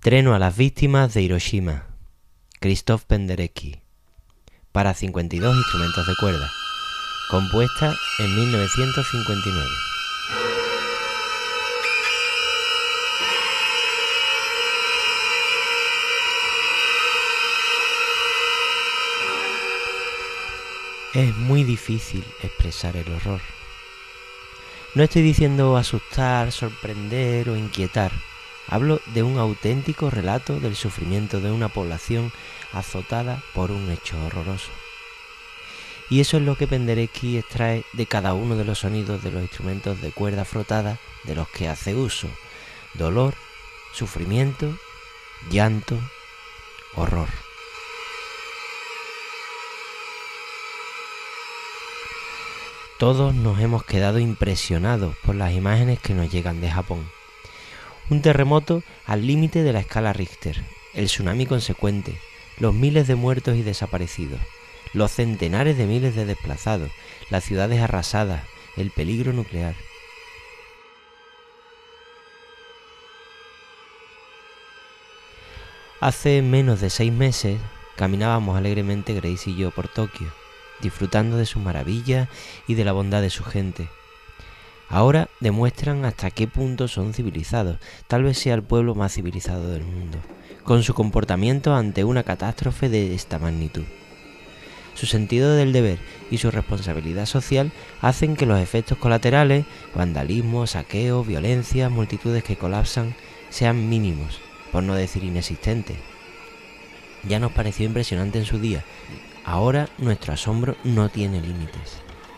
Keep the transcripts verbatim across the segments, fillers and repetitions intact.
Treno a las víctimas de Hiroshima, Krzysztof Penderecki, para cincuenta y dos instrumentos de cuerda, compuesta en mil novecientos cincuenta y nueve. Es muy difícil expresar el horror. No estoy diciendo asustar, sorprender o inquietar. Hablo de un auténtico relato del sufrimiento de una población azotada por un hecho horroroso. Y eso es lo que Penderecki extrae de cada uno de los sonidos de los instrumentos de cuerda frotada de los que hace uso: dolor, sufrimiento, llanto, horror. Todos nos hemos quedado impresionados por las imágenes que nos llegan de Japón. Un terremoto al límite de la escala Richter, el tsunami consecuente, los miles de muertos y desaparecidos, los centenares de miles de desplazados, las ciudades arrasadas, el peligro nuclear. Hace menos de seis meses caminábamos alegremente Grace y yo por Tokio, disfrutando de sus maravillas y de la bondad de su gente. Ahora demuestran hasta qué punto son civilizados, tal vez sea el pueblo más civilizado del mundo, con su comportamiento ante una catástrofe de esta magnitud. Su sentido del deber y su responsabilidad social hacen que los efectos colaterales, vandalismo, saqueo, violencia, multitudes que colapsan, sean mínimos, por no decir inexistentes. Ya nos pareció impresionante en su día. Ahora nuestro asombro no tiene límites.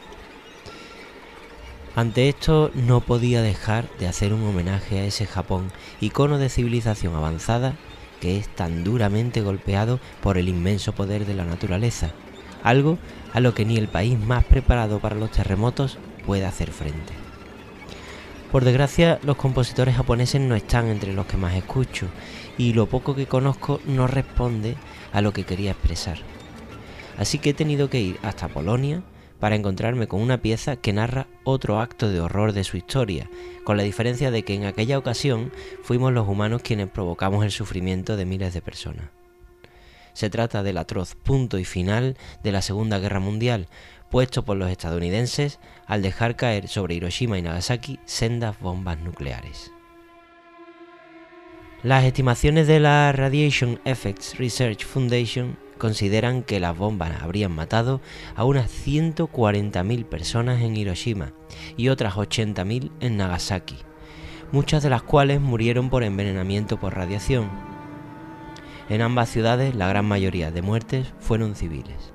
Ante esto no podía dejar de hacer un homenaje a ese Japón, icono de civilización avanzada, que es tan duramente golpeado por el inmenso poder de la naturaleza, algo a lo que ni el país más preparado para los terremotos puede hacer frente. Por desgracia, los compositores japoneses no están entre los que más escucho, y lo poco que conozco no responde a lo que quería expresar. Así que he tenido que ir hasta Polonia para encontrarme con una pieza que narra otro acto de horror de su historia, con la diferencia de que en aquella ocasión fuimos los humanos quienes provocamos el sufrimiento de miles de personas. Se trata del atroz punto y final de la Segunda Guerra Mundial, puesto por los estadounidenses al dejar caer sobre Hiroshima y Nagasaki sendas bombas nucleares. Las estimaciones de la Radiation Effects Research Foundation consideran que las bombas habrían matado a unas ciento cuarenta mil personas en Hiroshima y otras ochenta mil en Nagasaki, muchas de las cuales murieron por envenenamiento por radiación. En ambas ciudades, la gran mayoría de muertes fueron civiles.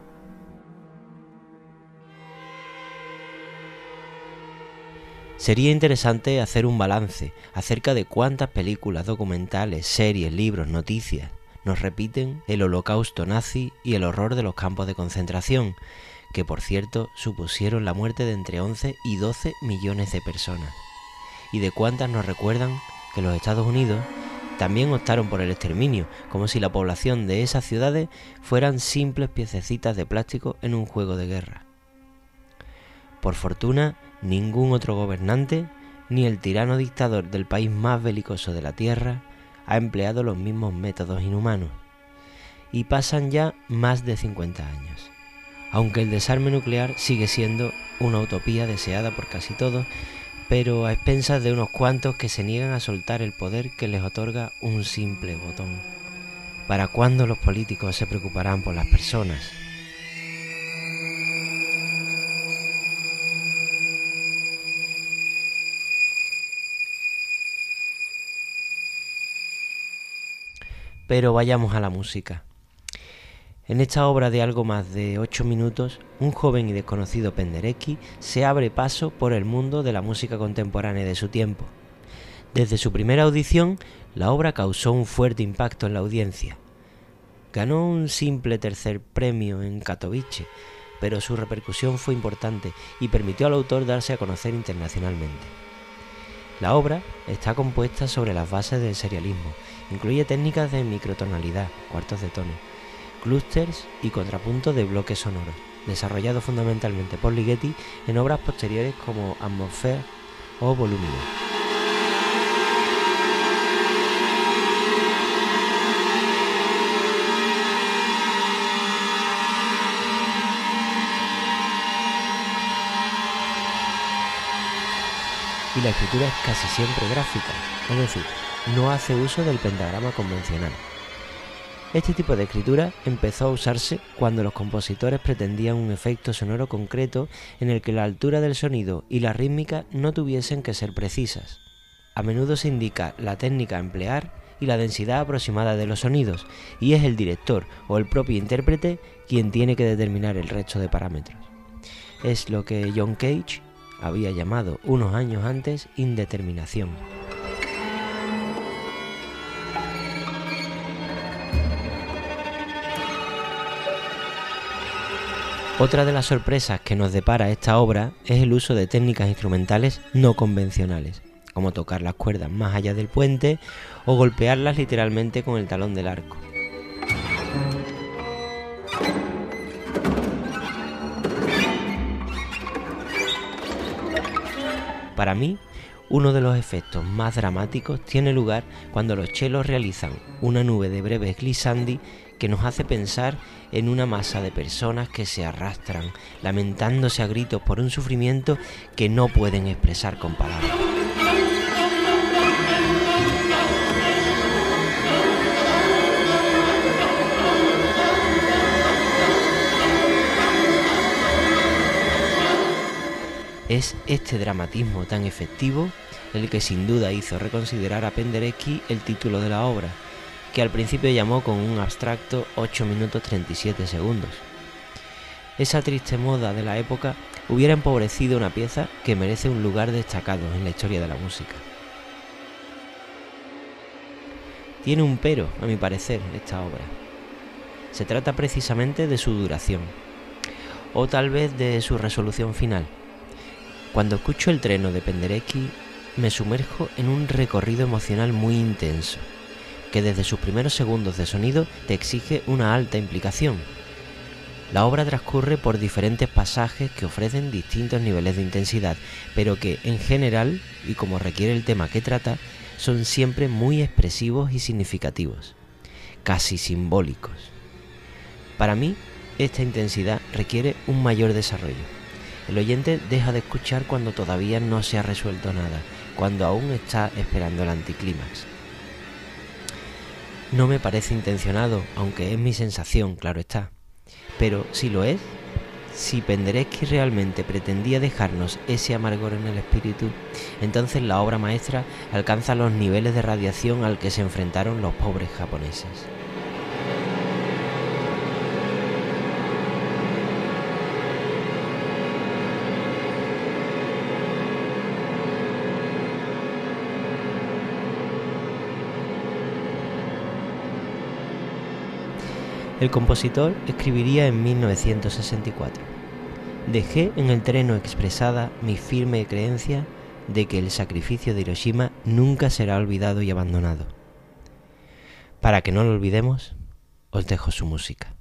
Sería interesante hacer un balance acerca de cuántas películas, documentales, series, libros, noticias nos repiten el holocausto nazi y el horror de los campos de concentración, que por cierto supusieron la muerte de entre once y doce millones de personas, y de cuántas nos recuerdan que los Estados Unidos también optaron por el exterminio, como si la población de esas ciudades fueran simples piececitas de plástico en un juego de guerra. Por fortuna, ningún otro gobernante, ni el tirano dictador del país más belicoso de la Tierra, ha empleado los mismos métodos inhumanos. Y pasan ya más de cincuenta años. Aunque el desarme nuclear sigue siendo una utopía deseada por casi todos, pero a expensas de unos cuantos que se niegan a soltar el poder que les otorga un simple botón. ¿Para cuándo los políticos se preocuparán por las personas? Pero vayamos a la música. En esta obra de algo más de ocho minutos, un joven y desconocido Penderecki se abre paso por el mundo de la música contemporánea de su tiempo. Desde su primera audición, la obra causó un fuerte impacto en la audiencia. Ganó un simple tercer premio en Katowice, pero su repercusión fue importante y permitió al autor darse a conocer internacionalmente. La obra está compuesta sobre las bases del serialismo. Incluye técnicas de microtonalidad, cuartos de tono, clústers y contrapuntos de bloques sonoros, desarrollados fundamentalmente por Ligeti en obras posteriores como Atmosphere o Volumino. y la escritura es casi siempre gráfica, es decir, no hace uso del pentagrama convencional. Este tipo de escritura empezó a usarse cuando los compositores pretendían un efecto sonoro concreto en el que la altura del sonido y la rítmica no tuviesen que ser precisas. A menudo se indica la técnica a emplear y la densidad aproximada de los sonidos, y es el director o el propio intérprete quien tiene que determinar el resto de parámetros. Es lo que John Cage había llamado unos años antes indeterminación. Otra de las sorpresas que nos depara esta obra es el uso de técnicas instrumentales no convencionales, como tocar las cuerdas más allá del puente o golpearlas literalmente con el talón del arco. Para mí, uno de los efectos más dramáticos tiene lugar cuando los chelos realizan una nube de breves glissandi que nos hace pensar en una masa de personas que se arrastran, lamentándose a gritos por un sufrimiento que no pueden expresar con palabras. Es este dramatismo tan efectivo el que sin duda hizo reconsiderar a Penderecki el título de la obra, que al principio llamó con un abstracto ocho minutos treinta y siete segundos. Esa triste moda de la época hubiera empobrecido una pieza que merece un lugar destacado en la historia de la música. Tiene un pero, a mi parecer, esta obra. Se trata precisamente de su duración, o tal vez de su resolución final. Cuando escucho el treno de Penderecki, me sumerjo en un recorrido emocional muy intenso, que desde sus primeros segundos de sonido te exige una alta implicación. La obra transcurre por diferentes pasajes que ofrecen distintos niveles de intensidad, pero que, en general, y como requiere el tema que trata, son siempre muy expresivos y significativos, casi simbólicos. Para mí, esta intensidad requiere un mayor desarrollo. El oyente deja de escuchar cuando todavía no se ha resuelto nada, cuando aún está esperando el anticlímax. No me parece intencionado, aunque es mi sensación, claro está. Pero si lo es, si Penderecki realmente pretendía dejarnos ese amargor en el espíritu, entonces la obra maestra alcanza los niveles de radiación al que se enfrentaron los pobres japoneses. El compositor escribiría en mil novecientos sesenta y cuatro: «Dejé en el treno expresada mi firme creencia de que el sacrificio de Hiroshima nunca será olvidado y abandonado. Para que no lo olvidemos, os dejo su música».